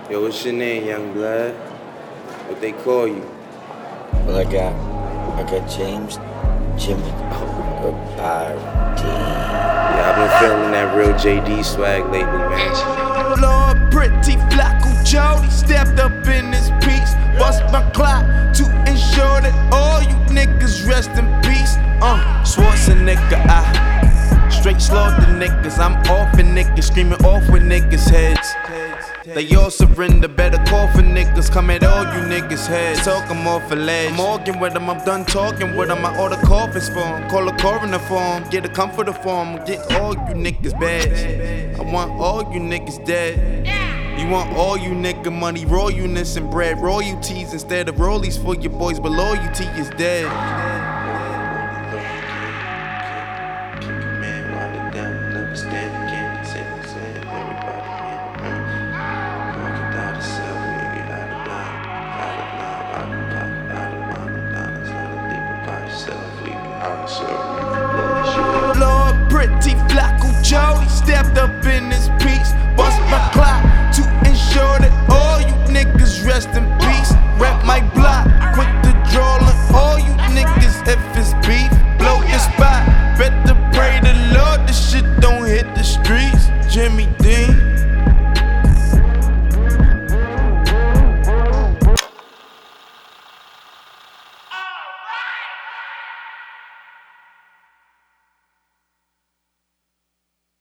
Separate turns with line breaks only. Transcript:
Yo, what's your name, young blood? What they call you?
Well, I got James Jimmy Party.
Yeah, I've been feeling that real JD swag lately, man.
Lord, pretty Flacco Jody stepped up in this piece. Bust my clock to ensure that all you niggas rest in peace. Schwarzenegger, I straight slaughter niggas. I'm off and niggas screaming off with niggas' heads. They all surrender, better call for niggas. Come at all you niggas' heads. Talk them off a ledge. I'm arguing with them, I'm done talking with them. I order coffins for them, call a coroner for them, get a comforter for them, get all you niggas bags. I want all you niggas dead. You want all you nigga money, raw units and bread, royalties instead of rollies for your boys, but loyalty is dead. Lord, pretty Flacco Jody stepped up in this piece. Bust my clock to ensure that all you niggas rest in peace.